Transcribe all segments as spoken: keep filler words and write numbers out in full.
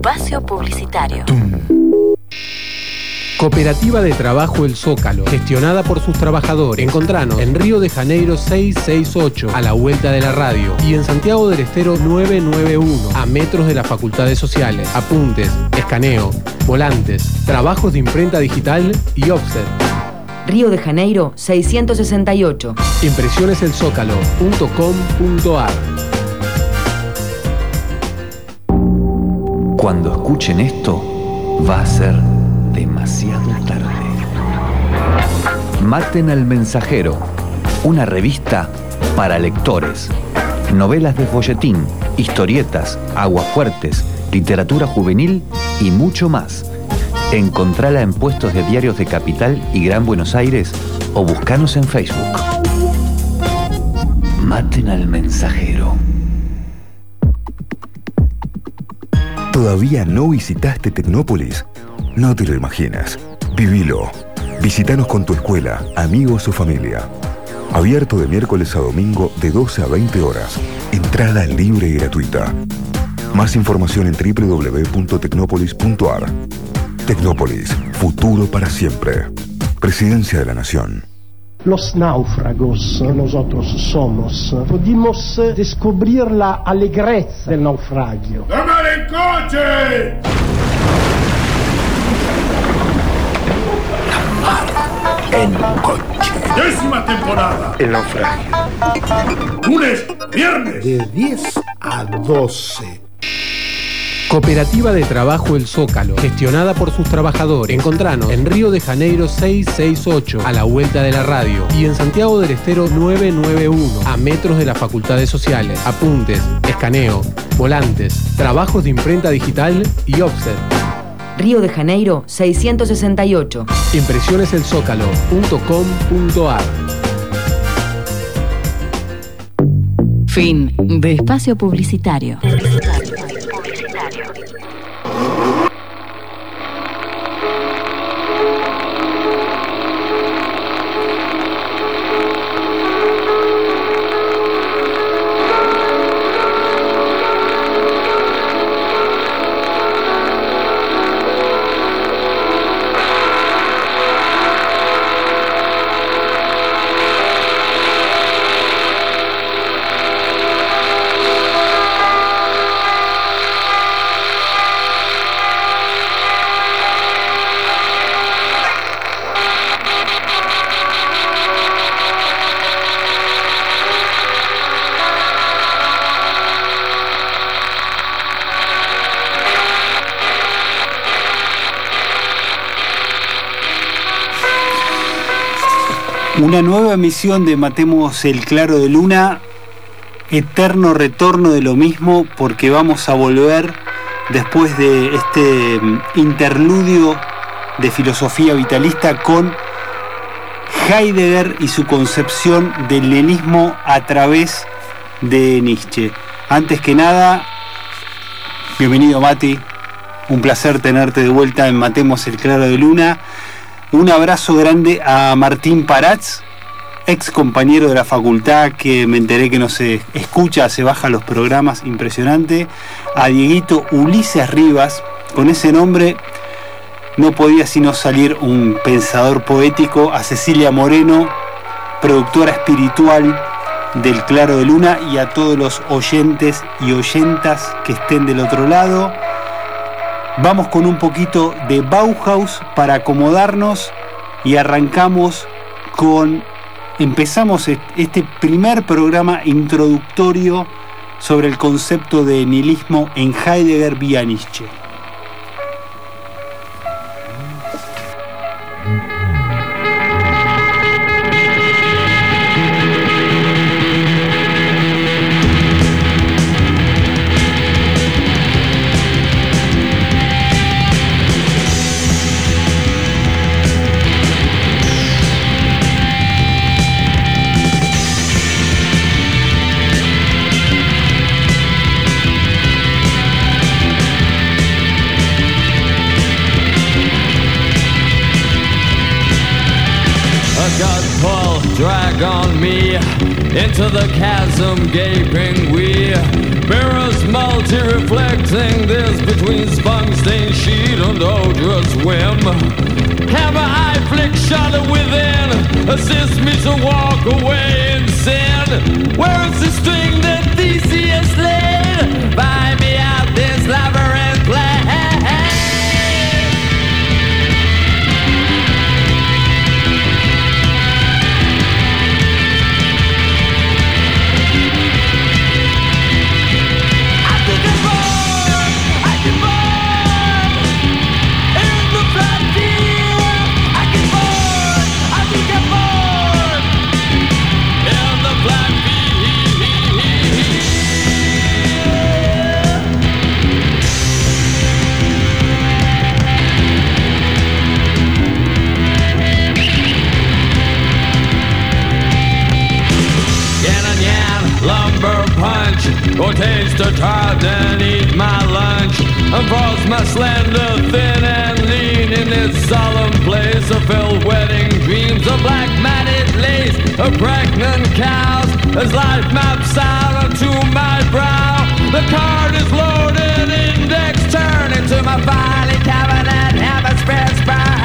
Espacio publicitario. Cooperativa de Trabajo El Zócalo, gestionada por sus trabajadores. Encontranos en Río de Janeiro seiscientos sesenta y ocho, a la vuelta de la radio, y en Santiago del Estero novecientos noventa y uno, a metros de las Facultades Sociales. Apuntes, escaneo, volantes, trabajos de imprenta digital y offset. Río de Janeiro seiscientos sesenta y ocho. impresiones el zócalo punto com punto a r. Cuando escuchen esto, va a ser demasiado tarde. Maten al mensajero, una revista para lectores. Novelas de folletín, historietas, aguafuertes, literatura juvenil y mucho más. Encontrala en puestos de diarios de Capital y Gran Buenos Aires o buscanos en Facebook. Maten al mensajero. ¿Todavía no visitaste Tecnópolis? No te lo imaginas. Vivilo. Visítanos con tu escuela, amigos o familia. Abierto de miércoles a domingo de doce a veinte horas. Entrada libre y gratuita. Más información en doble u doble u doble u punto tecnópolis punto a r. Tecnópolis, futuro para siempre. Presidencia de la Nación. Los náufragos que nosotros somos, pudimos descubrir la alegreza del naufragio. ¡Tomar el coche! En coche. Décima temporada. El naufragio. Lunes, viernes. De diez a doce. Cooperativa de Trabajo El Zócalo, gestionada por sus trabajadores. Encontranos en Río de Janeiro seiscientos sesenta y ocho, a la vuelta de la radio, y en Santiago del Estero novecientos noventa y uno, a metros de las Facultades Sociales. Apuntes, escaneo, volantes, trabajos de imprenta digital y offset. Río de Janeiro seiscientos sesenta y ocho. impresiones el zócalo punto com punto a r. Fin de espacio publicitario. Publicitario. Una nueva emisión de Matemos el Claro de Luna, eterno retorno de lo mismo, porque vamos a volver después de este interludio de filosofía vitalista con Heidegger y su concepción del lenismo a través de Nietzsche. Antes que nada, bienvenido Mati, un placer tenerte de vuelta en Matemos el Claro de Luna. Un abrazo grande a Martín Paratz, ex compañero de la facultad, que me enteré que no se escucha, se baja los programas, impresionante. A Dieguito Ulises Rivas, con ese nombre no podía sino salir un pensador poético. A Cecilia Moreno, productora espiritual del Claro de Luna, y a todos los oyentes y oyentas que estén del otro lado. Vamos con un poquito de Bauhaus para acomodarnos y arrancamos con... Empezamos este primer programa introductorio sobre el concepto de nihilismo en Heidegger vía Nietzsche. Drag on me into the chasm gaping, we mirrors is multi-reflecting this between spun-stained sheet and odorous whim. Camera eye flick shudder within, assist me to walk away in sin. Where is the string that Theseus laid? Find me out this labyrinth play. Or taste a tart and eat my lunch, and force my slender, thin and lean in this solemn place of filled wedding dreams, of black matted lace, of pregnant cows, as life maps out onto my brow. The card is loaded, index turn into my filing cabinet, hemisphere spread.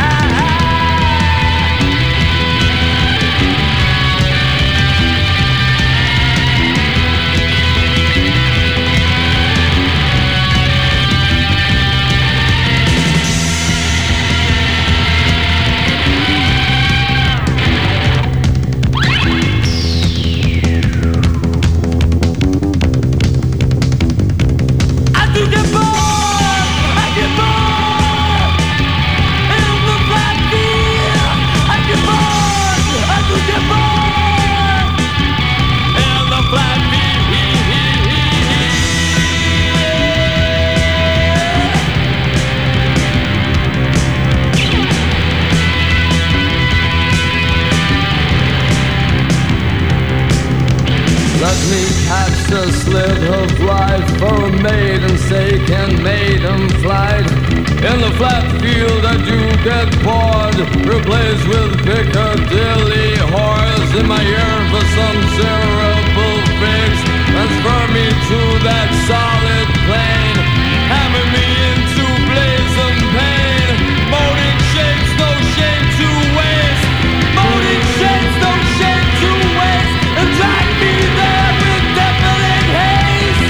A slit of life for a maiden's sake and maiden flight. In the flat field I do get bored, replaced with Piccadilly whores. In my yearn for some cerebral fix, transfer me to that solid plane, hammer me into blazing pain. Molding shapes, no shame to waste. Molding shapes, no shame to waste. And drag me there with definite haste.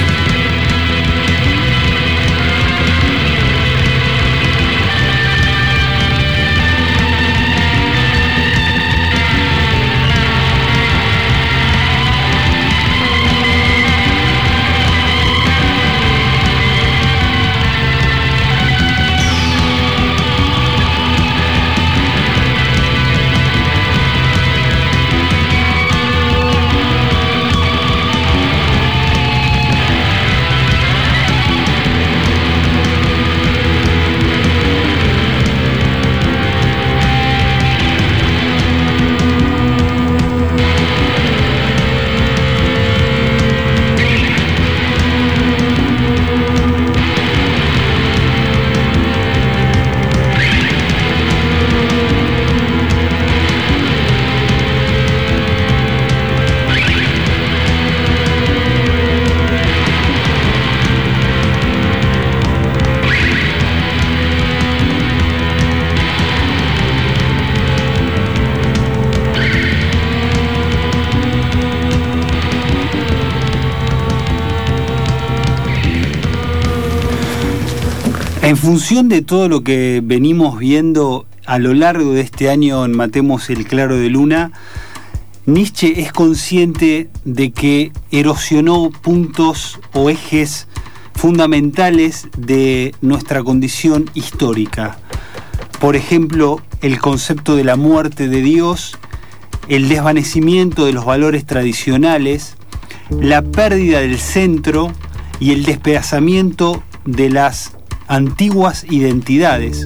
En función de todo lo que venimos viendo a lo largo de este año en Matemos el Claro de Luna, Nietzsche es consciente de que erosionó puntos o ejes fundamentales de nuestra condición histórica. Por ejemplo, el concepto de la muerte de Dios, el desvanecimiento de los valores tradicionales, la pérdida del centro y el despedazamiento de las antiguas identidades.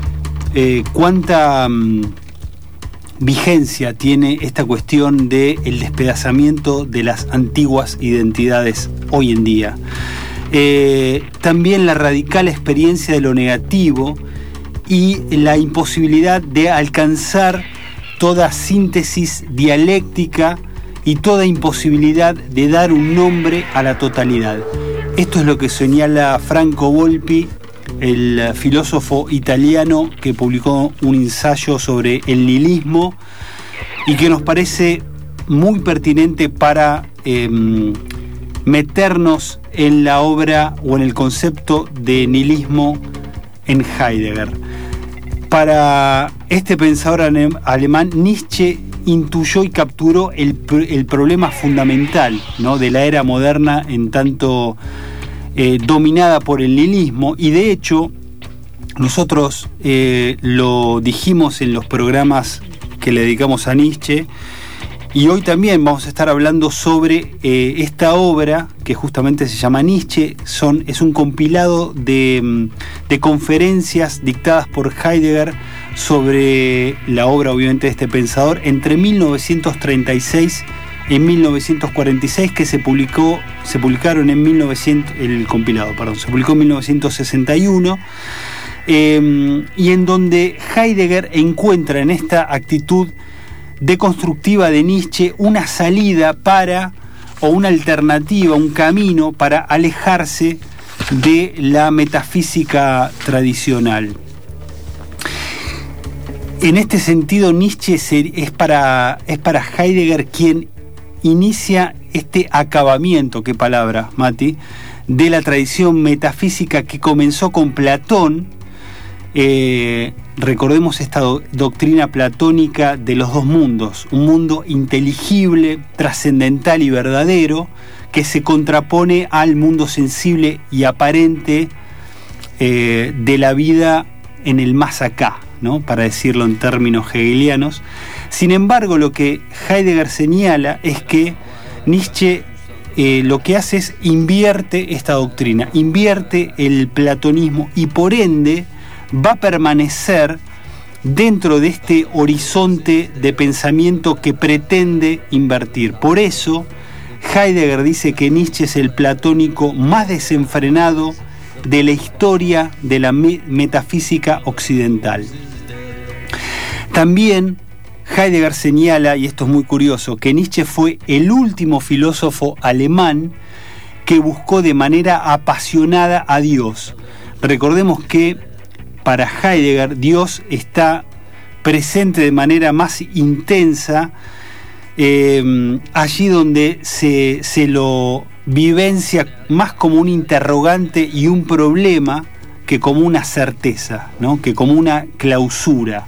Eh, ¿Cuánta um, vigencia tiene esta cuestión del despedazamiento de las antiguas identidades hoy en día? Eh, también la radical experiencia de lo negativo y la imposibilidad de alcanzar toda síntesis dialéctica y toda imposibilidad de dar un nombre a la totalidad. Esto es lo que señala Franco Volpi, el filósofo italiano que publicó un ensayo sobre el nihilismo y que nos parece muy pertinente para eh, meternos en la obra o en el concepto de nihilismo en Heidegger. Para este pensador alemán, Nietzsche intuyó y capturó el, el problema fundamental, ¿no?, de la era moderna, en tanto eh, dominada por el nihilismo, y de hecho nosotros eh, lo dijimos en los programas que le dedicamos a Nietzsche, y hoy también vamos a estar hablando sobre eh, esta obra que justamente se llama Nietzsche. Son, es un compilado de, de conferencias dictadas por Heidegger sobre la obra, obviamente, de este pensador entre mil novecientos treinta y seis y mil novecientos cuarenta y seis, que se publicó, se publicaron en mil novecientos, el compilado, perdón, se publicó en mil novecientos sesenta y uno, eh, y en donde Heidegger encuentra en esta actitud deconstructiva de Nietzsche una salida para, o una alternativa, un camino para alejarse de la metafísica tradicional. En este sentido, Nietzsche es para, es para Heidegger quien inicia este acabamiento, qué palabra, Mati, de la tradición metafísica que comenzó con Platón. Eh, recordemos esta do- doctrina platónica de los dos mundos, un mundo inteligible, trascendental y verdadero, que se contrapone al mundo sensible y aparente eh, de la vida en el más acá, ¿no?, para decirlo en términos hegelianos. Sin embargo, lo que Heidegger señala es que Nietzsche eh, lo que hace es invierte esta doctrina, invierte el platonismo, y por ende va a permanecer dentro de este horizonte de pensamiento que pretende invertir. Por eso, Heidegger dice que Nietzsche es el platónico más desenfrenado de la historia de la me- metafísica occidental. También Heidegger señala, y esto es muy curioso, que Nietzsche fue el último filósofo alemán que buscó de manera apasionada a Dios. Recordemos que para Heidegger, Dios está presente de manera más intensa eh, allí donde se, se lo vivencia más como un interrogante y un problema que como una certeza, ¿no?, que como una clausura.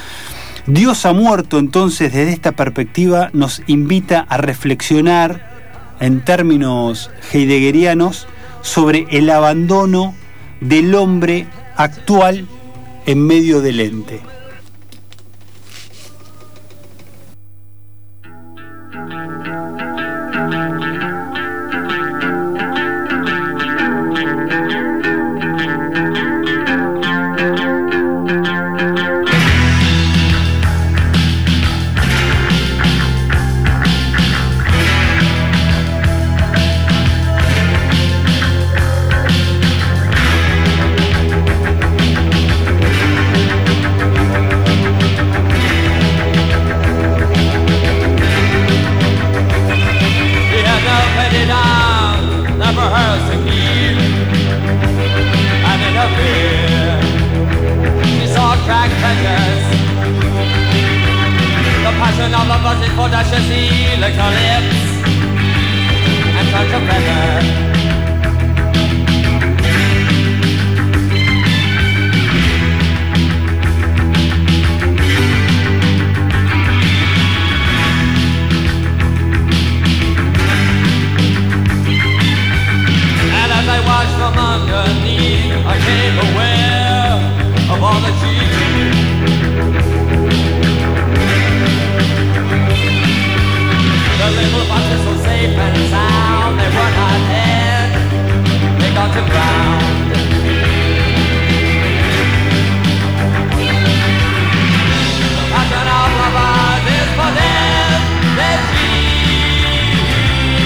Dios ha muerto, entonces, desde esta perspectiva nos invita a reflexionar en términos heideggerianos sobre el abandono del hombre actual en medio del ente.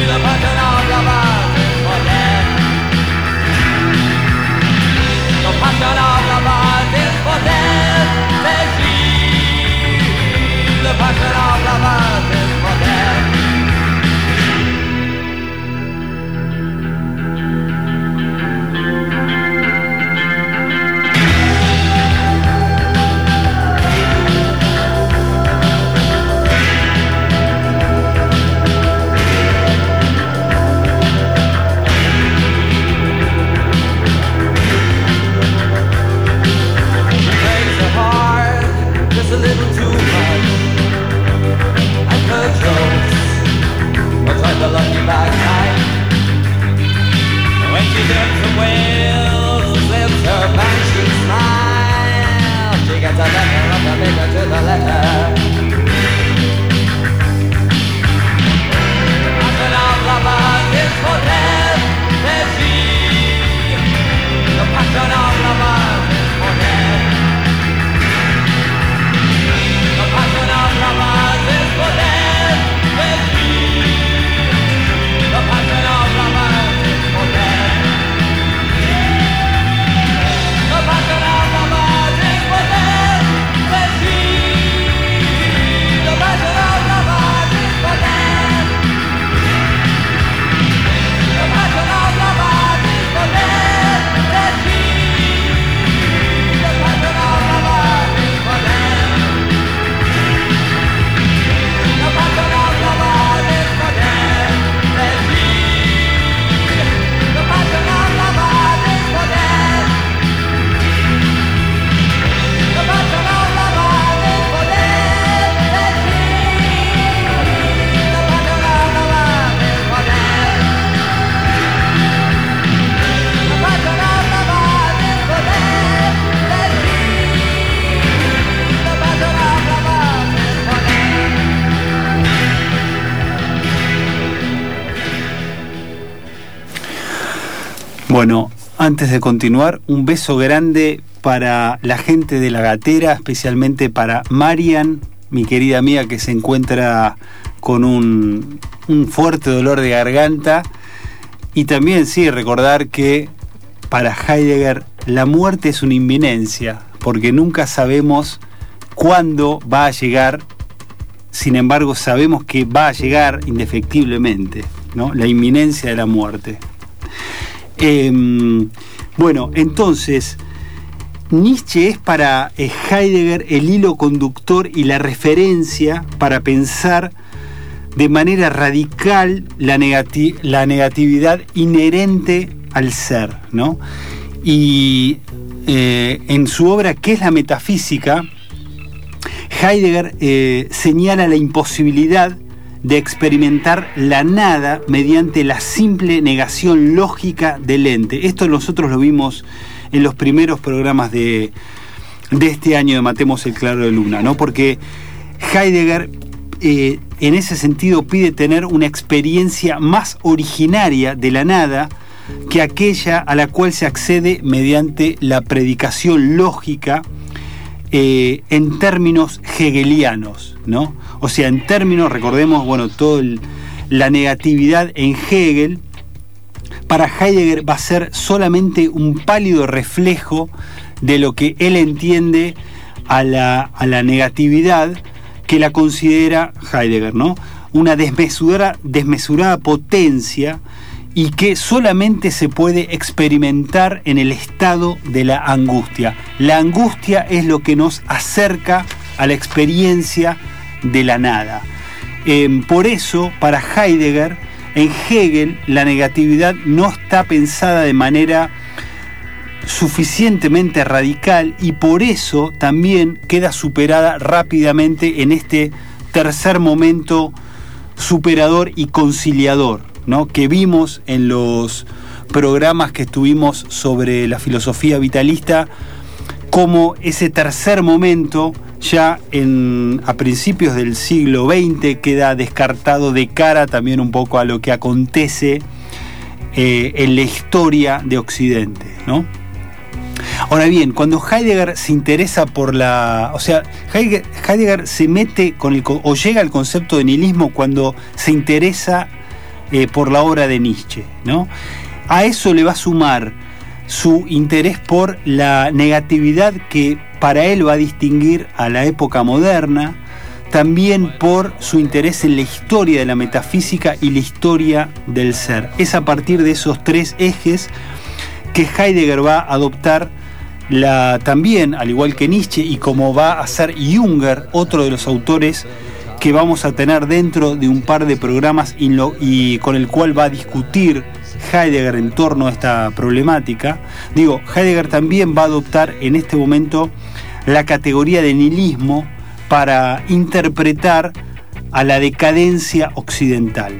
The Bueno, antes de continuar, un beso grande para la gente de La Gatera, especialmente para Marian, mi querida amiga que se encuentra con un, un fuerte dolor de garganta. Y también, sí, recordar que para Heidegger la muerte es una inminencia, porque nunca sabemos cuándo va a llegar, sin embargo sabemos que va a llegar indefectiblemente, ¿no? La inminencia de la muerte. Eh, bueno, entonces, Nietzsche es para Heidegger el hilo conductor y la referencia para pensar de manera radical la, negati- la negatividad inherente al ser, ¿no? Y eh, en su obra ¿Qué es la metafísica?, Heidegger eh, señala la imposibilidad de experimentar la nada mediante la simple negación lógica del ente. Esto nosotros lo vimos en los primeros programas de, de este año de Matemos el Claro de Luna, ¿no? Porque Heidegger eh, en ese sentido pide tener una experiencia más originaria de la nada que aquella a la cual se accede mediante la predicación lógica eh, en términos hegelianos, ¿no? O sea, en términos, recordemos, bueno, toda la negatividad en Hegel, para Heidegger va a ser solamente un pálido reflejo de lo que él entiende a la, a la negatividad que la considera Heidegger, ¿no? Una desmesurada, desmesurada potencia y que solamente se puede experimentar en el estado de la angustia. La angustia es lo que nos acerca a la experiencia de la nada. Eh, por eso, para Heidegger, en Hegel, la negatividad no está pensada de manera suficientemente radical y por eso también queda superada rápidamente en este tercer momento superador y conciliador, ¿no? Que vimos en los programas que estuvimos sobre la filosofía vitalista, como ese tercer momento ya en, a principios del siglo veinte queda descartado de cara también un poco a lo que acontece eh, en la historia de Occidente, ¿no? Ahora bien, cuando Heidegger se interesa por la... O sea, Heidegger, Heidegger se mete con el, o llega al concepto de nihilismo cuando se interesa eh, por la obra de Nietzsche, ¿no? A eso le va a sumar su interés por la negatividad que para él va a distinguir a la época moderna, también por su interés en la historia de la metafísica y la historia del ser. Es a partir de esos tres ejes que Heidegger va a adoptar la, también, al igual que Nietzsche, y como va a hacer Junger, otro de los autores que vamos a tener dentro de un par de programas y, lo, y con el cual va a discutir Heidegger en torno a esta problemática. Digo, Heidegger también va a adoptar en este momento la categoría de nihilismo para interpretar a la decadencia occidental.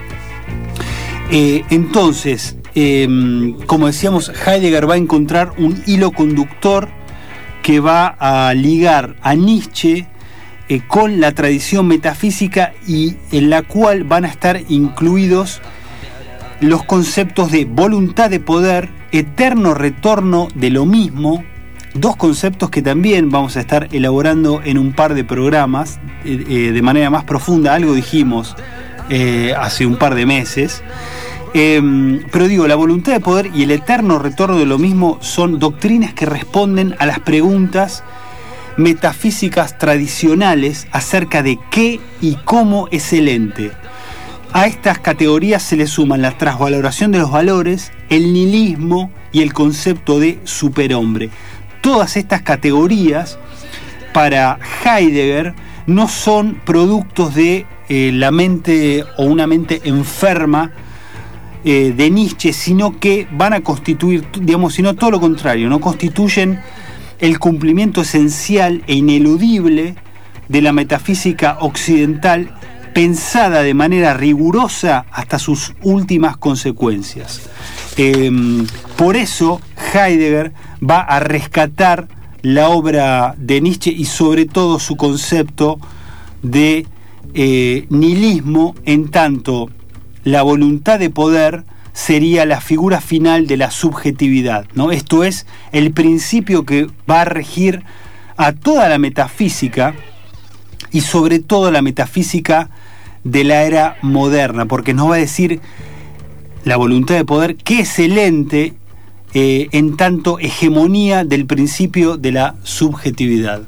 Eh, entonces, eh, como decíamos, Heidegger va a encontrar un hilo conductor que va a ligar a Nietzsche eh, con la tradición metafísica y en la cual van a estar incluidos los conceptos de voluntad de poder, eterno retorno de lo mismo, dos conceptos que también vamos a estar elaborando en un par de programas eh, eh, de manera más profunda. Algo dijimos eh, hace un par de meses, eh, pero digo, la voluntad de poder y el eterno retorno de lo mismo son doctrinas que responden a las preguntas metafísicas tradicionales acerca de qué y cómo es el ente. A estas categorías se le suman la transvaloración de los valores, el nihilismo y el concepto de superhombre. Todas estas categorías para Heidegger no son productos de eh, la mente o una mente enferma eh, de Nietzsche, sino que van a constituir, digamos, sino todo lo contrario, no constituyen el cumplimiento esencial e ineludible de la metafísica occidental, pensada de manera rigurosa hasta sus últimas consecuencias. Eh, por eso Heidegger va a rescatar la obra de Nietzsche y sobre todo su concepto de eh, nihilismo, en tanto la voluntad de poder sería la figura final de la subjetividad, ¿no? Esto es el principio que va a regir a toda la metafísica y sobre todo la metafísica de la era moderna, porque nos va a decir la voluntad de poder qué es el ente eh, en tanto hegemonía del principio de la subjetividad.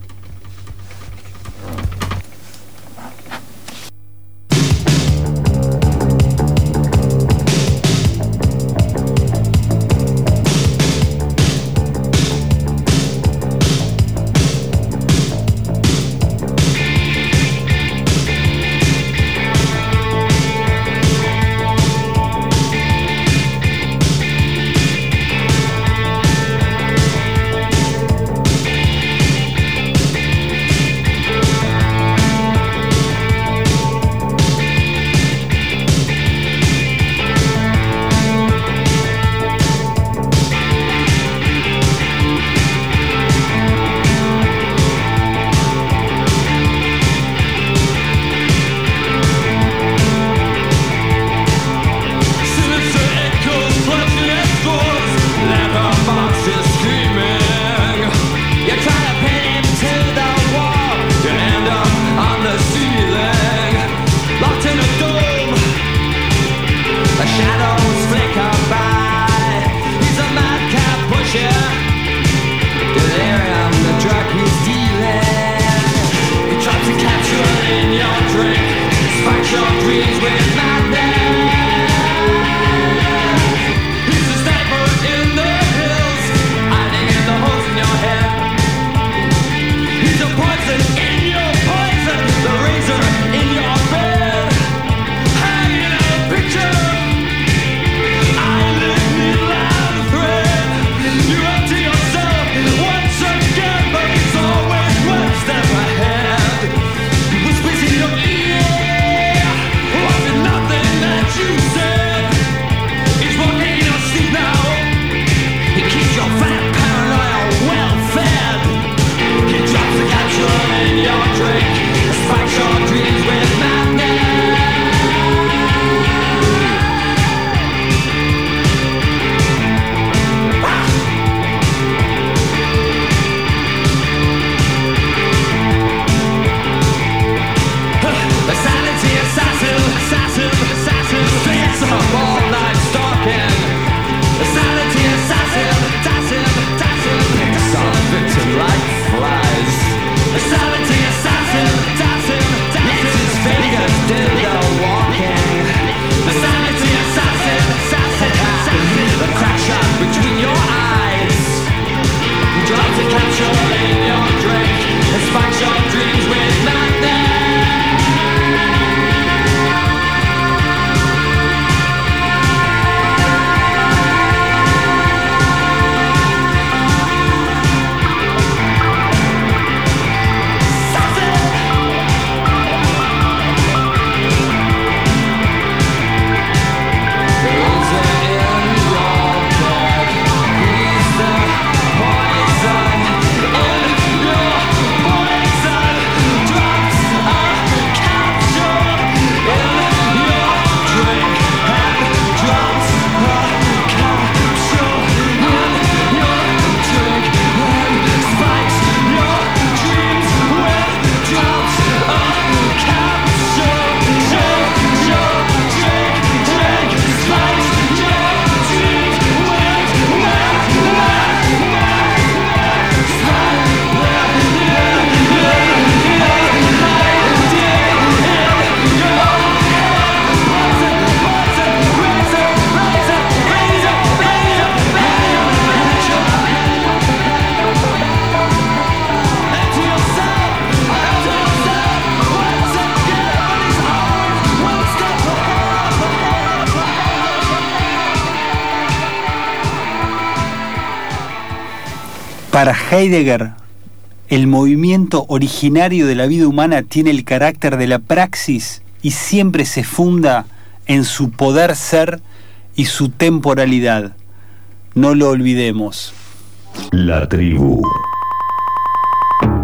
Para Heidegger, el movimiento originario de la vida humana tiene el carácter de la praxis y siempre se funda en su poder ser y su temporalidad. No lo olvidemos. La tribu.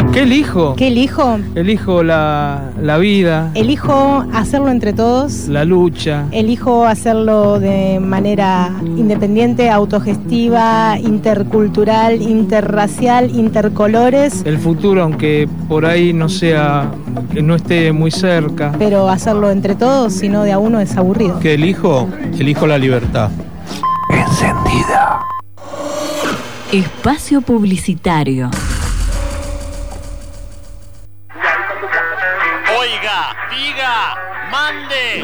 ¿Qué elijo? ¿Qué elijo? Elijo la, la vida. Elijo hacerlo entre todos. La lucha. Elijo hacerlo de manera independiente, autogestiva, intercultural, interracial, intercolores. El futuro, aunque por ahí no sea, que no esté muy cerca. Pero hacerlo entre todos, si no de a uno, es aburrido. ¿Qué elijo? Elijo la libertad. Encendida. Espacio publicitario. Oiga, diga, mande.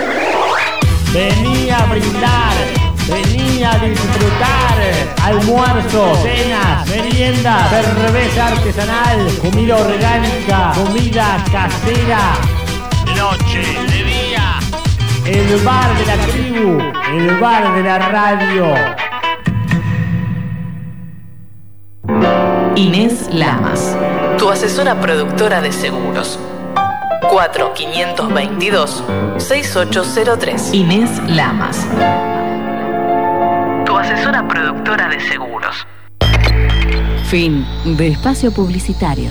Vení a brindar, vení a disfrutar. Almuerzo, cenas, meriendas, cerveza artesanal, comida orgánica, comida casera. De noche, de día. El bar de la tribu, el bar de la radio. Inés Lamas, tu asesora productora de seguros. cuatro cinco dos dos, seis ocho cero tres. Inés Lamas, tu asesora productora de seguros. Fin de espacio publicitario.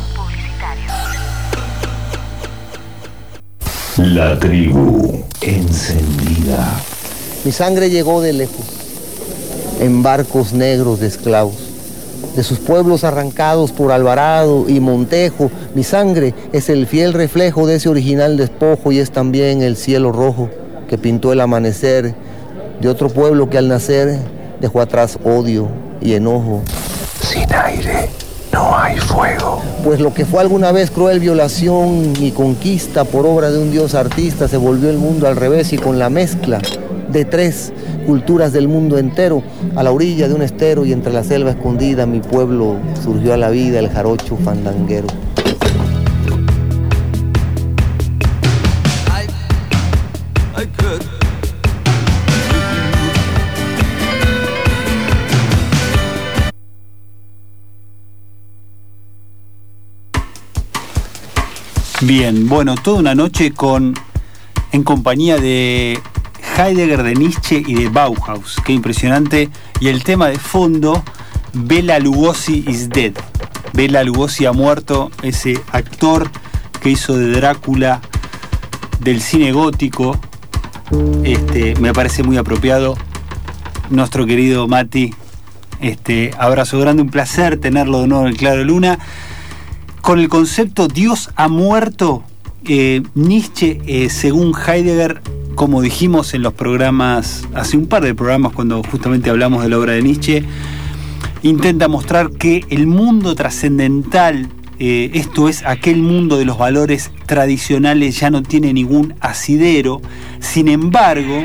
La tribu encendida. Mi sangre llegó de lejos, en barcos negros de esclavos, de sus pueblos arrancados por Alvarado y Montejo. Mi sangre es el fiel reflejo de ese original despojo y es también el cielo rojo que pintó el amanecer de otro pueblo que al nacer dejó atrás odio y enojo. Sin aire no hay fuego. Pues lo que fue alguna vez cruel violación y conquista por obra de un dios artista se volvió el mundo al revés y con la mezcla de tres culturas del mundo entero, a la orilla de un estero y entre la selva escondida, mi pueblo surgió a la vida, el jarocho fandanguero. I, I could. Bien, bueno, toda una noche con en compañía de Heidegger, de Nietzsche y de Bauhaus. Qué impresionante. Y el tema de fondo, Bela Lugosi is dead. Bela Lugosi ha muerto, ese actor que hizo de Drácula del cine gótico. Este, me parece muy apropiado. Nuestro querido Mati, este, abrazo grande, un placer tenerlo de nuevo en el Claro de Luna. Con el concepto Dios ha muerto, eh, Nietzsche, eh, según Heidegger, como dijimos en los programas, hace un par de programas cuando justamente hablamos de la obra de Nietzsche, intenta mostrar que el mundo trascendental, eh, esto es aquel mundo de los valores tradicionales, ya no tiene ningún asidero. Sin embargo,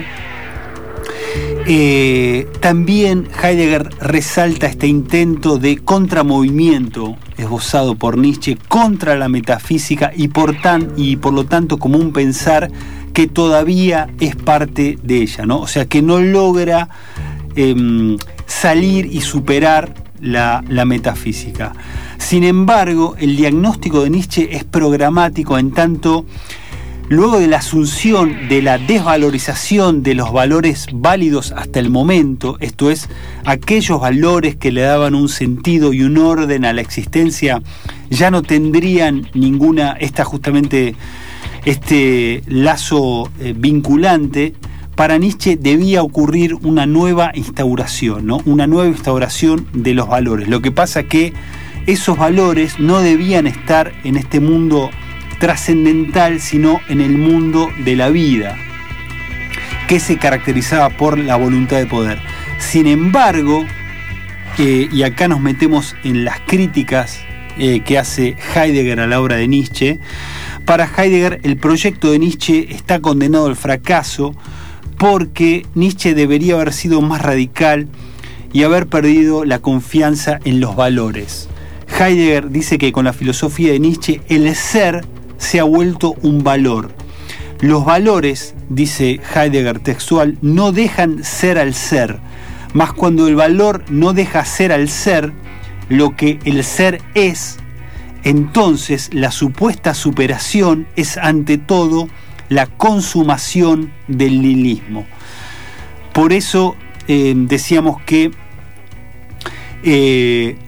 eh, también Heidegger resalta este intento de contramovimiento esbozado por Nietzsche contra la metafísica y por, tan, y por lo tanto como un pensar que todavía es parte de ella, ¿no? O sea, que no logra eh, salir y superar la, la metafísica. Sin embargo, el diagnóstico de Nietzsche es programático en tanto, luego de la asunción de la desvalorización de los valores válidos hasta el momento, esto es, aquellos valores que le daban un sentido y un orden a la existencia, ya no tendrían ninguna, esta justamente... este lazo eh, vinculante. Para Nietzsche debía ocurrir una nueva instauración, ¿no? Una nueva instauración de los valores. Lo que pasa que esos valores no debían estar en este mundo trascendental, sino en el mundo de la vida, que se caracterizaba por la voluntad de poder. Sin embargo, eh, y acá nos metemos en las críticas eh, que hace Heidegger a la obra de Nietzsche. Para Heidegger, el proyecto de Nietzsche está condenado al fracaso porque Nietzsche debería haber sido más radical y haber perdido la confianza en los valores. Heidegger dice que con la filosofía de Nietzsche el ser se ha vuelto un valor. Los valores, dice Heidegger textual, no dejan ser al ser, mas cuando el valor no deja ser al ser lo que el ser es, entonces la supuesta superación es ante todo la consumación del nihilismo. Por eso eh, decíamos que eh,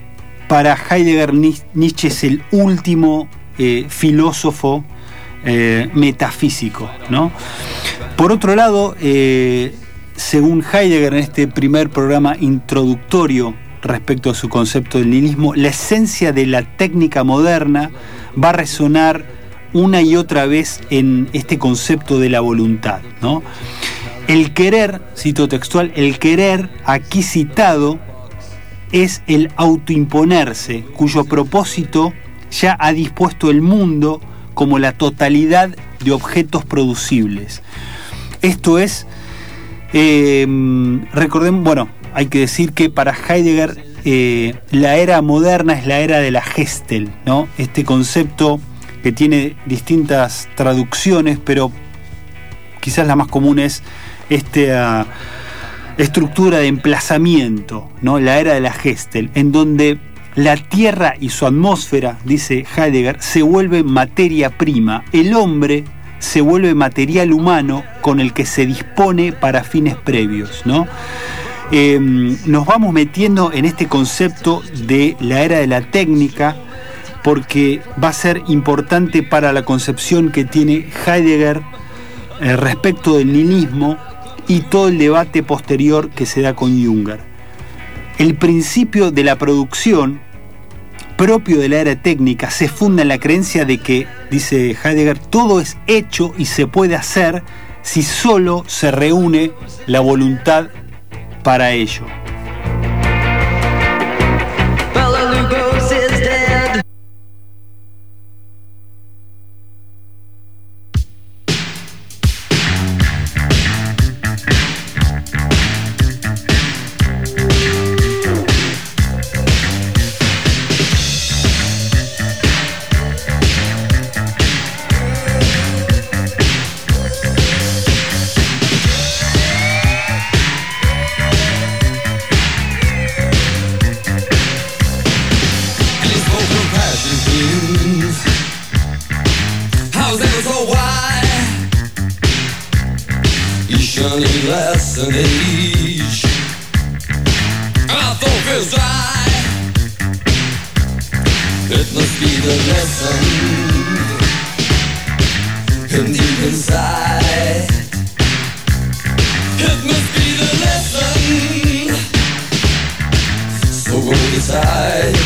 para Heidegger, Nietzsche es el último eh, filósofo eh, metafísico, ¿no? Por otro lado, eh, según Heidegger, en este primer programa introductorio respecto a su concepto del nihilismo, la esencia de la técnica moderna va a resonar una y otra vez en este concepto de la voluntad, ¿no? El querer, cito textual, el querer aquí citado es el autoimponerse, cuyo propósito ya ha dispuesto el mundo como la totalidad de objetos producibles. Esto es, eh, recordemos, bueno, hay que decir que para Heidegger eh, la era moderna es la era de la Gestel, ¿no? Este concepto que tiene distintas traducciones, pero quizás la más común es esta estructura de emplazamiento, ¿no? La era de la Gestel, en donde la Tierra y su atmósfera, dice Heidegger, se vuelve materia prima. El hombre se vuelve material humano con el que se dispone para fines previos, ¿no? Eh, nos vamos metiendo en este concepto de la era de la técnica porque va a ser importante para la concepción que tiene Heidegger eh, respecto del nihilismo y todo el debate posterior que se da con Junger. El principio de la producción propio de la era técnica se funda en la creencia de que, dice Heidegger, todo es hecho y se puede hacer si solo se reúne la voluntad para ello. Less than age, our throat feels dry. It must be the lesson, and deep inside, it must be the lesson. So go decide.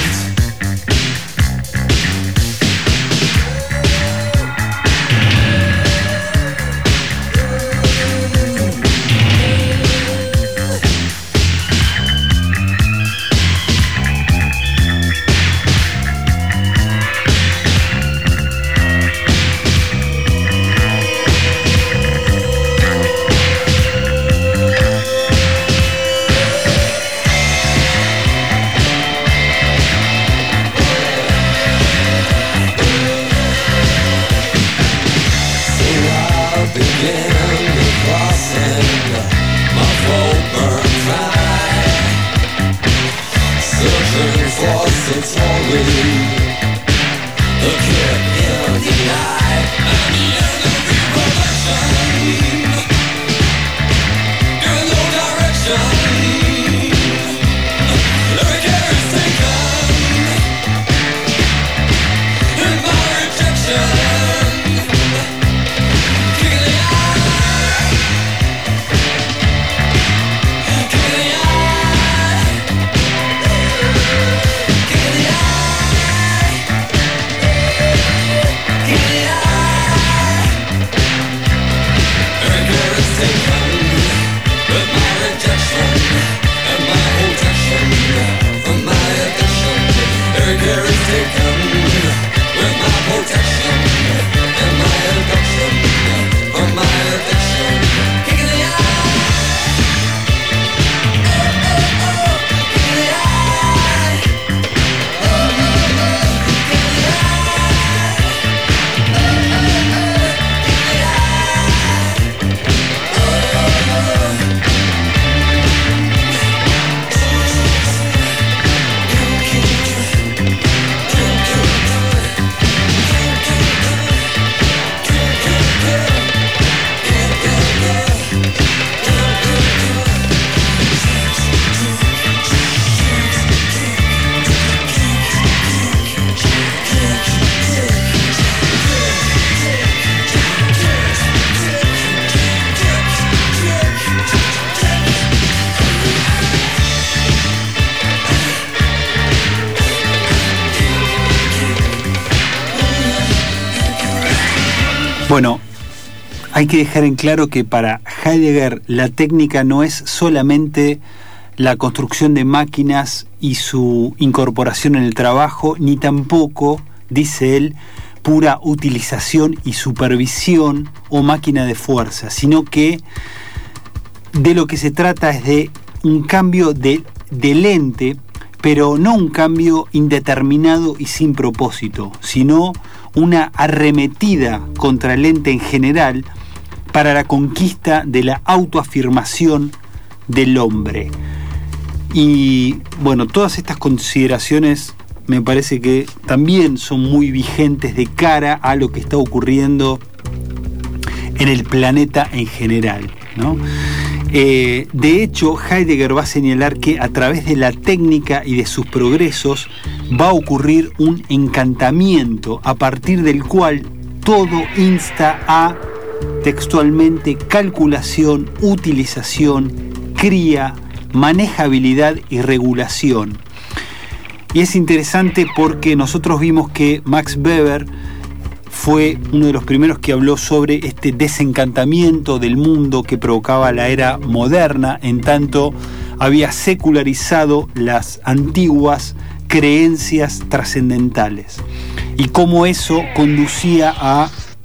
Bueno, hay que dejar en claro que para Heidegger la técnica no es solamente la construcción de máquinas y su incorporación en el trabajo, ni tampoco, dice él, pura utilización y supervisión o máquina de fuerza, sino que de lo que se trata es de un cambio de, de lente, pero no un cambio indeterminado y sin propósito, sino una arremetida contra el ente en general para la conquista de la autoafirmación del hombre. Y bueno, todas estas consideraciones me parece que también son muy vigentes de cara a lo que está ocurriendo en el planeta en general, ¿no? Eh, de hecho, Heidegger va a señalar que a través de la técnica y de sus progresos va a ocurrir un encantamiento a partir del cual todo insta a, textualmente, calculación, utilización, cría, manejabilidad y regulación. Y es interesante porque nosotros vimos que Max Weber fue uno de los primeros que habló sobre este desencantamiento del mundo que provocaba la era moderna, en tanto había secularizado las antiguas creencias trascendentales, y cómo eso conducía a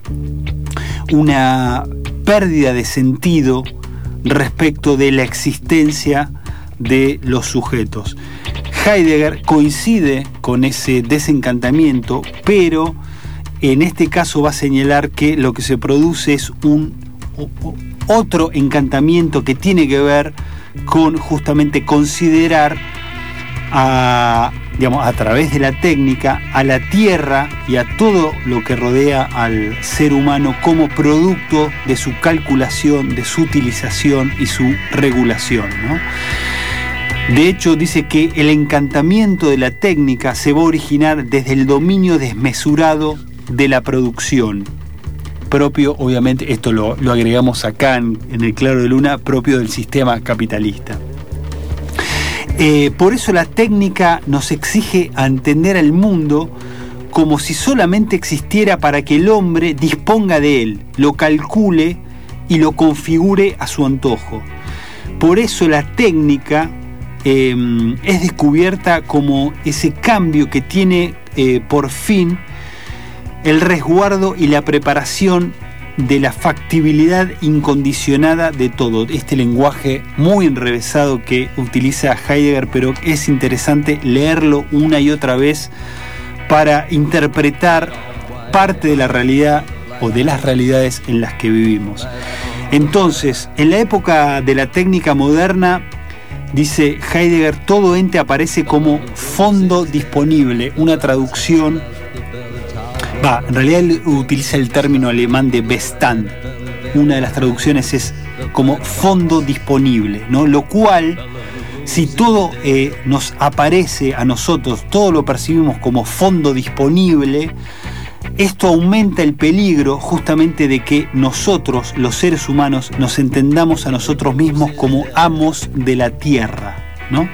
una pérdida de sentido respecto de la existencia de los sujetos. Heidegger coincide con ese desencantamiento, pero en este caso va a señalar que lo que se produce es un otro encantamiento que tiene que ver con justamente considerar a, digamos, a través de la técnica a la tierra y a todo lo que rodea al ser humano como producto de su calculación, de su utilización y su regulación, ¿no? De hecho, dice que el encantamiento de la técnica se va a originar desde el dominio desmesurado de la producción, propio, obviamente, esto lo, lo agregamos acá en, en el Claro de Luna, propio del sistema capitalista. Eh, por eso la técnica nos exige a entender al mundo como si solamente existiera para que el hombre disponga de él, lo calcule y lo configure a su antojo. Por eso la técnica eh, es descubierta como ese cambio que tiene eh, por fin el resguardo y la preparación de la factibilidad incondicionada de todo. Este lenguaje muy enrevesado que utiliza Heidegger, pero es interesante leerlo una y otra vez para interpretar parte de la realidad o de las realidades en las que vivimos. Entonces, en la época de la técnica moderna, dice Heidegger, todo ente aparece como fondo disponible, una traducción. Va, en realidad él utiliza el término alemán de Bestand. Una de las traducciones es como fondo disponible, ¿no? Lo cual, si todo eh, nos aparece a nosotros, todo lo percibimos como fondo disponible, esto aumenta el peligro justamente de que nosotros, los seres humanos, nos entendamos a nosotros mismos como amos de la tierra, ¿no?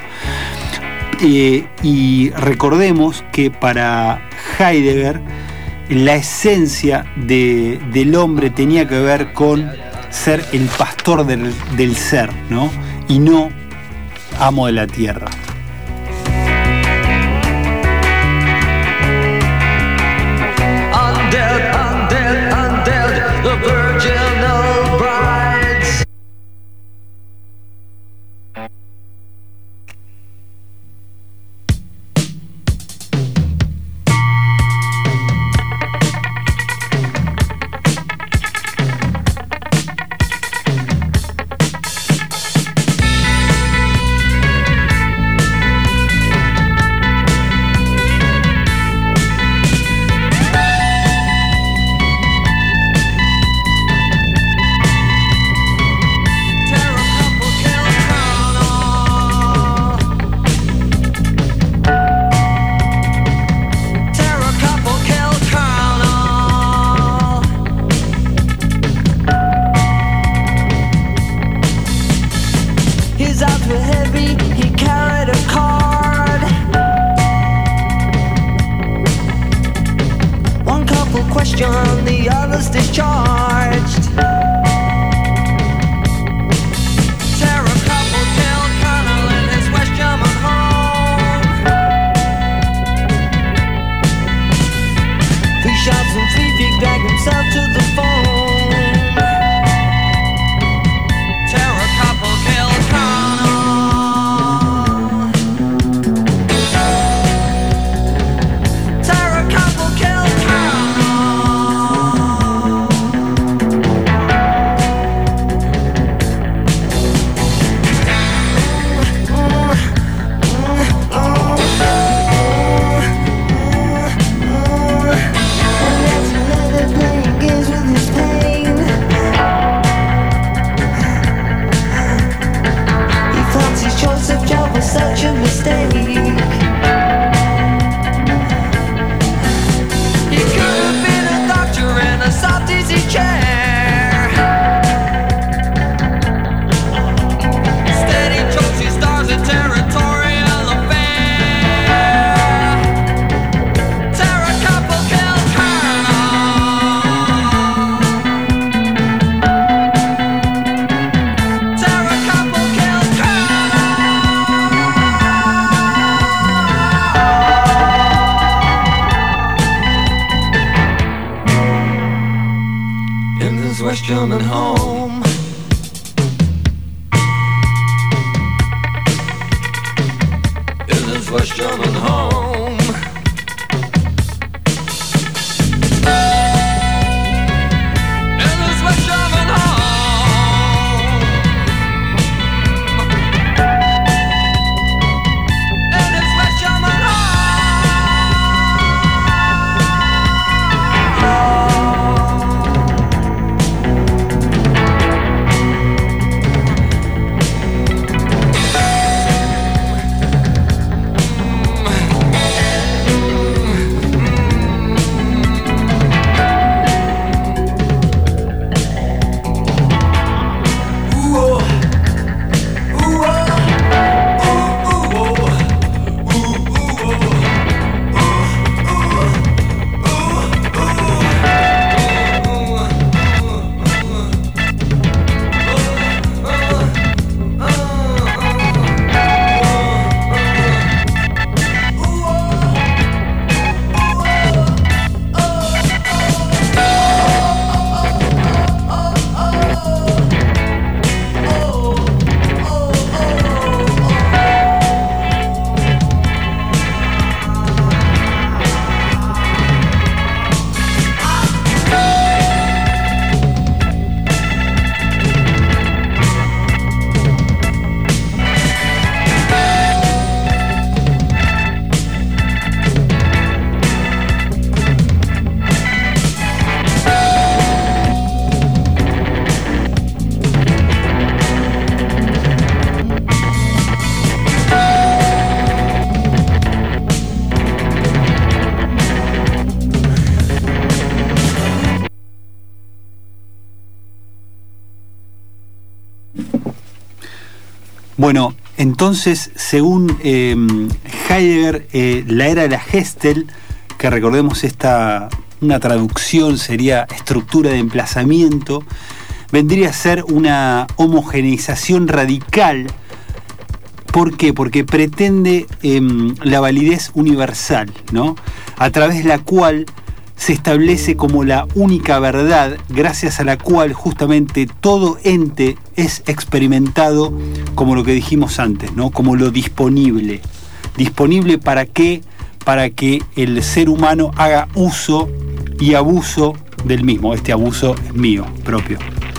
Eh, y recordemos que para Heidegger la esencia de, del hombre tenía que ver con ser el pastor del, del ser, ¿no? Y no amo de la tierra. Undead, undead, undead, the virginal brides. question, the others discharged. Terror couple kill Colonel in his West German home. Three shots and three feet drag himself to the phone. Terror couple kill Colonel. Terror couple kill such a mistake. He could have been a doctor in a soft easy chair. Instead he chose his stars a territorial affair. Terror couple killed Colonel. Terror couple killed West German home. In his West German home. In his West German home. In his West German Bueno, entonces, según eh, Heidegger, eh, la era de la Gestel, que recordemos esta, una traducción sería estructura de emplazamiento, vendría a ser una homogeneización radical. ¿Por qué? Porque pretende eh, la validez universal, ¿no? A través de la cual se establece como la única verdad, gracias a la cual justamente todo ente es experimentado como lo que dijimos antes, ¿no? Como lo disponible. ¿Disponible para qué? Para que el ser humano haga uso y abuso del mismo. Este abuso es mío, propio.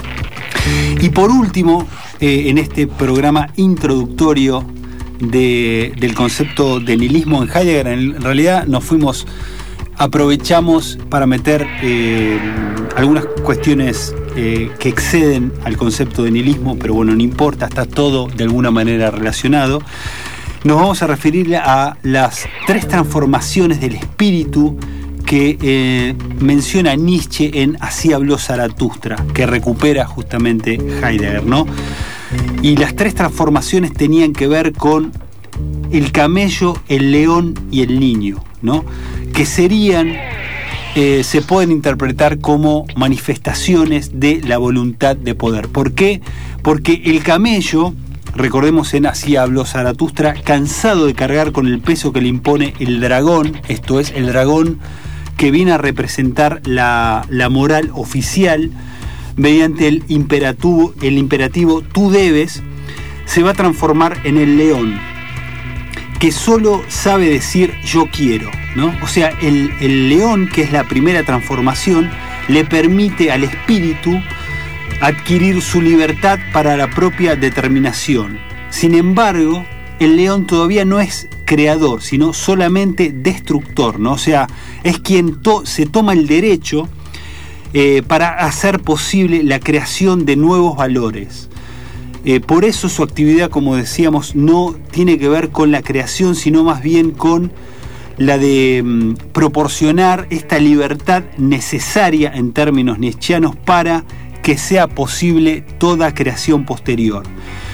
Y por último, eh, en este programa introductorio de, del concepto de nihilismo en Heidegger, en realidad nos fuimos... aprovechamos para meter eh, algunas cuestiones eh, que exceden al concepto de nihilismo, pero bueno, no importa, está todo de alguna manera relacionado. Nos vamos a referir a las tres transformaciones del espíritu que eh, menciona Nietzsche en Así habló Zaratustra, que recupera justamente Heidegger, ¿no? Y las tres transformaciones tenían que ver con el camello, el león y el niño, ¿no? Que serían eh, se pueden interpretar como manifestaciones de la voluntad de poder. ¿Por qué? Porque el camello, recordemos en Así habló Zaratustra, cansado de cargar con el peso que le impone el dragón, esto es, el dragón que viene a representar la, la moral oficial, mediante el imperativo, el imperativo tú debes, se va a transformar en el león, que solo sabe decir yo quiero, ¿no? O sea, el, el león, que es la primera transformación, le permite al espíritu adquirir su libertad para la propia determinación. Sin embargo, el león todavía no es creador, sino solamente destructor, ¿no? O sea, es quien to- se toma el derecho eh, para hacer posible la creación de nuevos valores. Eh, por eso su actividad, como decíamos, no tiene que ver con la creación, sino más bien con la de mm, proporcionar esta libertad necesaria en términos nietzscheanos para que sea posible toda creación posterior.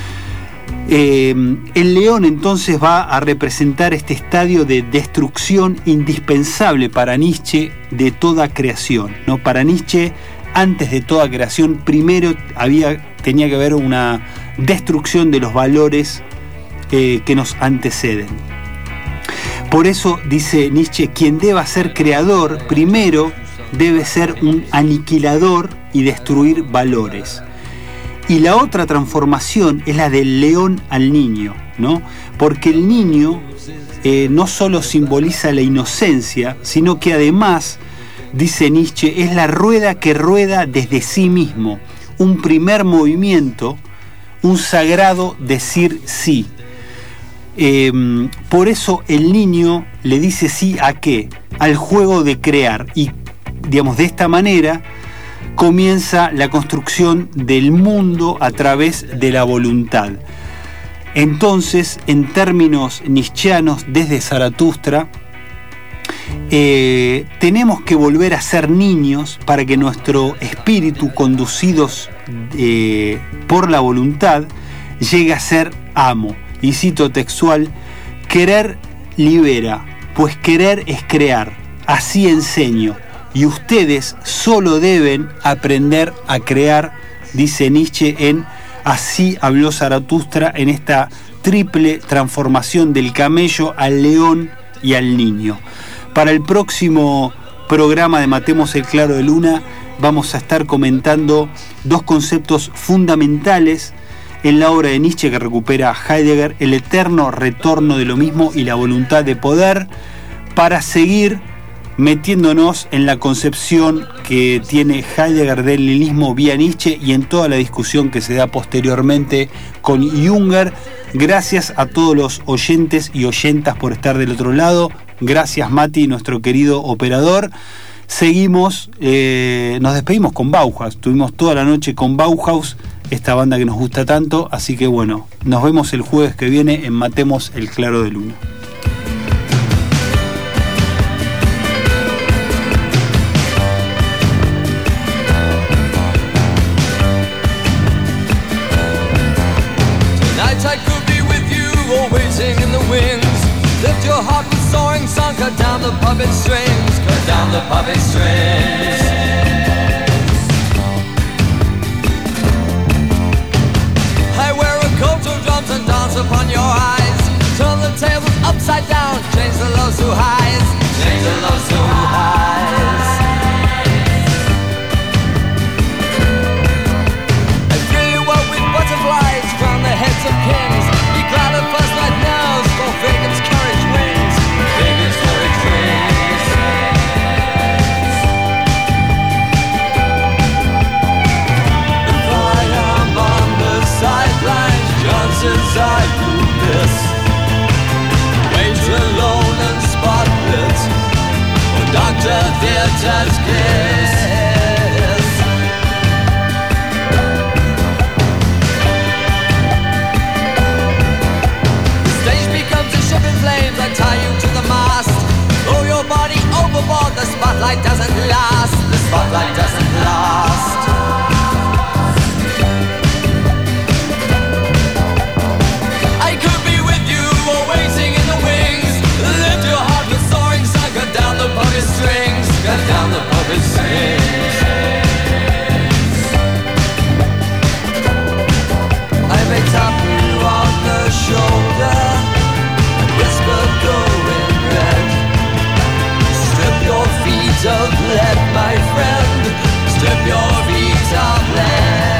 Eh, el león entonces va a representar este estadio de destrucción indispensable para Nietzsche de toda creación, ¿no? Para Nietzsche, antes de toda creación, primero había, tenía que haber una destrucción de los valores eh, que nos anteceden. Por eso dice Nietzsche, quien deba ser creador, primero debe ser un aniquilador y destruir valores. Y la otra transformación es la del león al niño, ¿no? Porque el niño eh, no solo simboliza la inocencia, sino que además, dice Nietzsche, es la rueda que rueda desde sí mismo, un primer movimiento, un sagrado decir sí. Eh, por eso el niño le dice sí a qué, al juego de crear, y digamos de esta manera comienza la construcción del mundo a través de la voluntad. Entonces, en términos nietzscheanos, desde Zaratustra, eh, tenemos que volver a ser niños para que nuestro espíritu, conducidos eh, por la voluntad, llegue a ser amo. Y cito textual, querer libera, pues querer es crear, así enseño. Y ustedes solo deben aprender a crear, dice Nietzsche en Así habló Zaratustra, en esta triple transformación del camello al león y al niño. Para el próximo programa de Matemos el Claro de Luna vamos a estar comentando dos conceptos fundamentales en la obra de Nietzsche que recupera Heidegger, el eterno retorno de lo mismo y la voluntad de poder, para seguir metiéndonos en la concepción que tiene Heidegger del nihilismo vía Nietzsche y en toda la discusión que se da posteriormente con Junger. Gracias a todos los oyentes y oyentas por estar del otro lado. Gracias, Mati, nuestro querido operador. Seguimos, eh, nos despedimos con Bauhaus. Tuvimos toda la noche con Bauhaus, esta banda que nos gusta tanto. Así que bueno, nos vemos el jueves que viene en Matemos el Claro de Luna. Lift your heart with soaring song, cut down the puppet strings, cut down the puppet strings. I wear a coat of drums and dance upon your eyes. Turn the tables upside down, change the lows to highs, change the lows to highs. I fill you up with butterflies, crown the heads of kings. Be glad at first night nerves, for Fagan's courage wins, Fagan's courage wins. If I am on the sidelines, chances are you miss. Wait alone and spotlit, or Doctor Theatre's kiss. Flames, I tie you to the mast. Throw your body overboard, the spotlight doesn't last. The spotlight doesn't last. I could be with you or waiting in the wings. Lift your heart with soaring, sucker down the puppet strings. cut down the puppet strings. I may tap you on the shoulder and whisper go in red. Strip your feet of lead, my friend. Strip your feet of lead.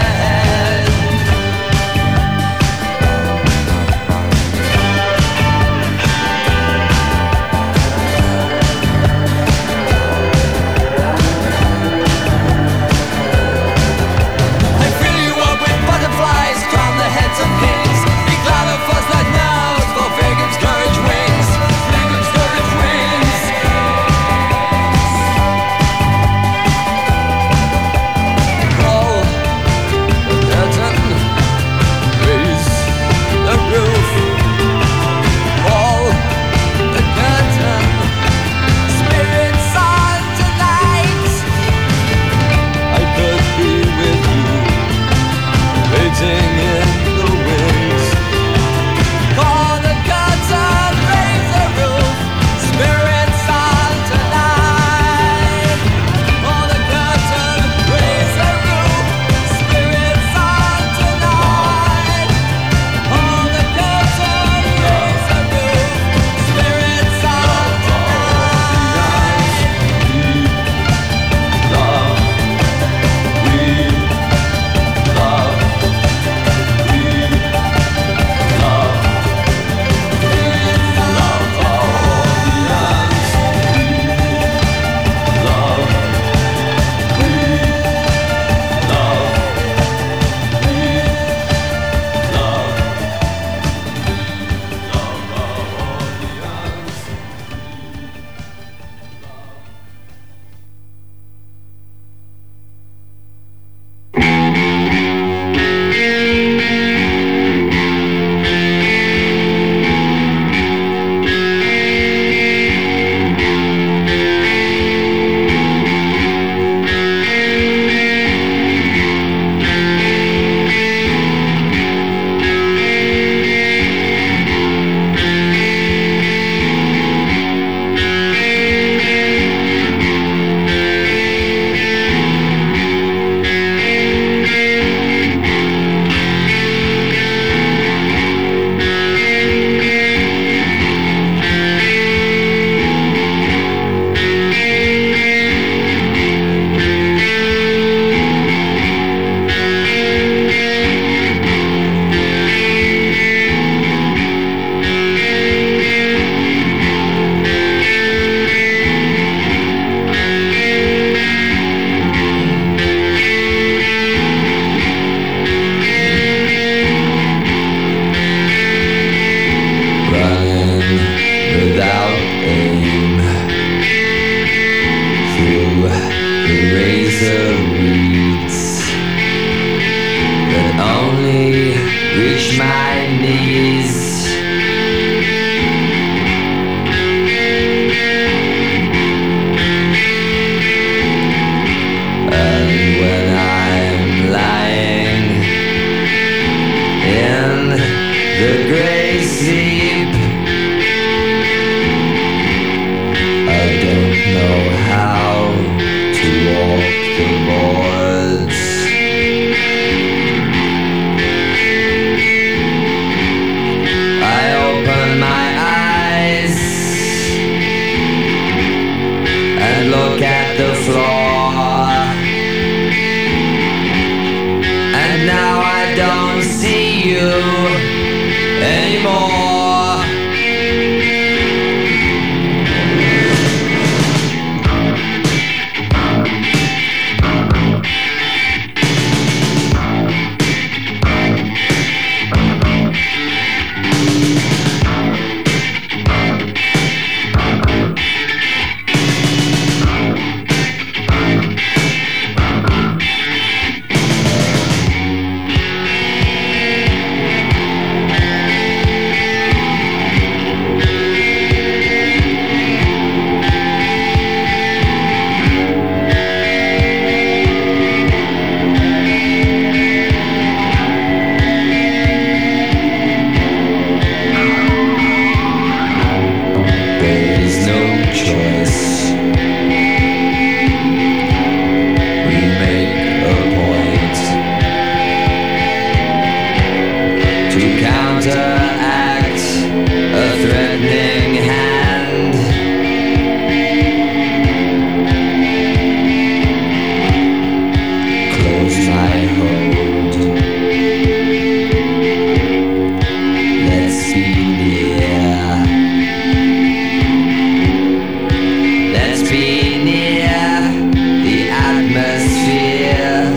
be near the atmosphere.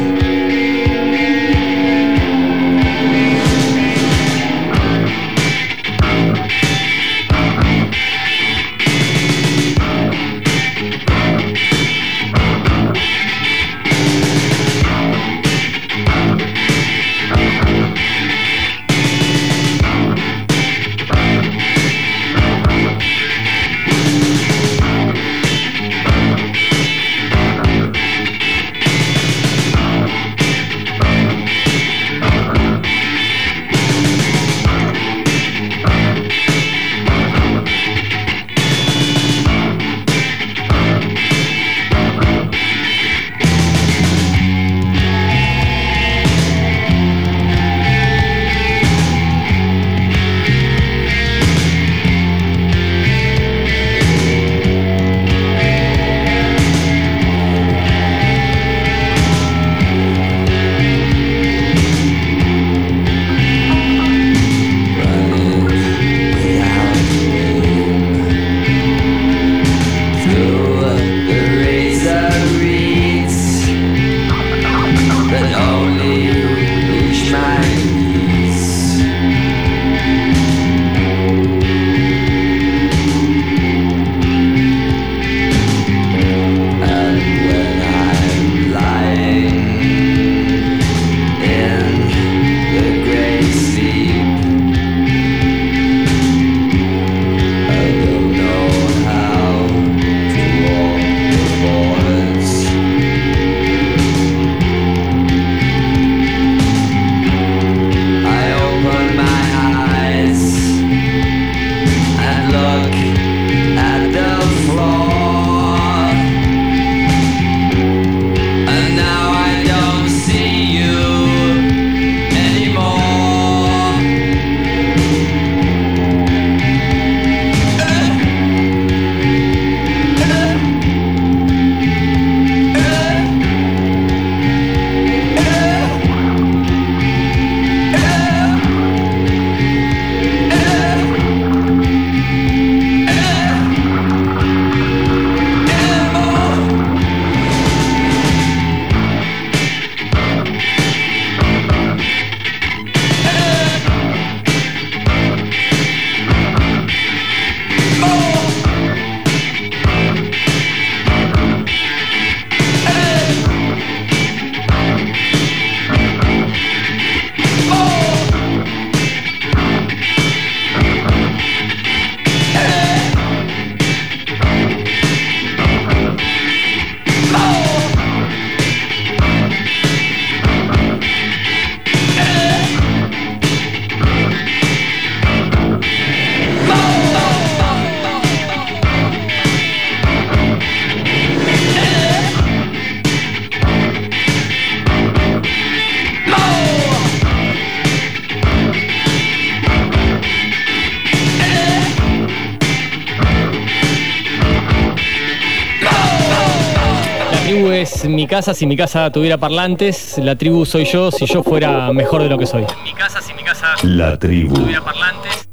Es mi casa si mi casa tuviera parlantes, la tribu soy yo si yo fuera mejor de lo que soy. Mi casa si mi casa La tribu. tuviera parlantes.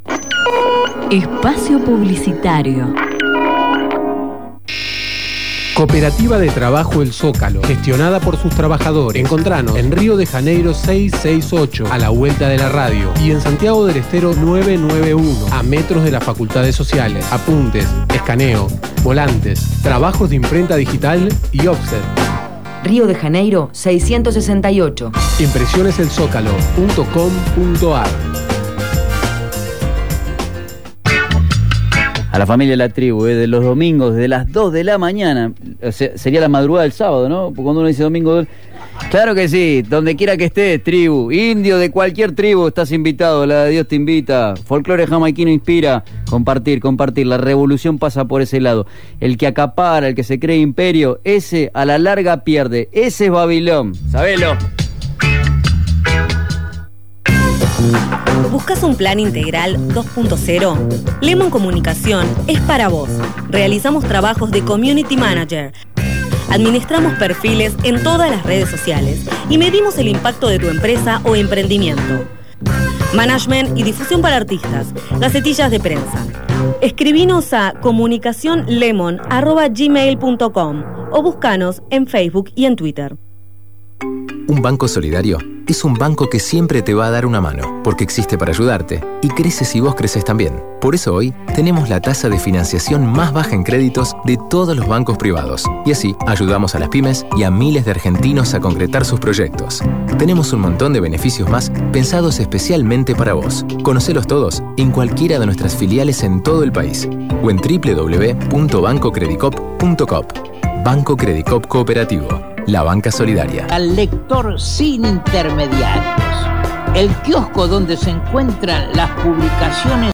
Espacio publicitario. Cooperativa de Trabajo El Zócalo, gestionada por sus trabajadores. Encontranos en Río de Janeiro seiscientos sesenta y ocho, a la vuelta de la radio, y en Santiago del Estero novecientos noventa y uno, a metros de las facultades sociales. Apuntes, escaneo, volantes, trabajos de imprenta digital y offset. Río de Janeiro seiscientos sesenta y ocho. impresiones el zócalo punto com punto ar. A la familia de la tribu, ¿eh? De los domingos, de las dos de la mañana, o sea, sería la madrugada del sábado, ¿no? Porque cuando uno dice domingo... Claro que sí, donde quiera que estés, tribu, indio de cualquier tribu, estás invitado, la de Dios te invita. Folclore jamaiquino inspira, compartir, compartir, la revolución pasa por ese lado. El que acapara, el que se cree imperio, ese a la larga pierde, ese es Babilón, sabelo. ¿Buscas un plan integral dos punto cero? Lemon Comunicación es para vos. Realizamos trabajos de Community Manager. Administramos perfiles en todas las redes sociales y medimos el impacto de tu empresa o emprendimiento. Management y difusión para artistas, gacetillas de prensa. Escribinos a comunicacionlemon arroba gmail punto com o buscanos en Facebook y en Twitter. Un banco solidario es un banco que siempre te va a dar una mano, porque existe para ayudarte y crece si vos creces también. Por eso hoy tenemos la tasa de financiación más baja en créditos de todos los bancos privados. Y así ayudamos a las pymes y a miles de argentinos a concretar sus proyectos. Tenemos un montón de beneficios más pensados especialmente para vos. Conocelos todos en cualquiera de nuestras filiales en todo el país o en doble u doble u doble u punto banco credicop punto com. Banco Credicop Cooperativo. La banca solidaria. Al lector sin intermediarios. El kiosco donde se encuentran las publicaciones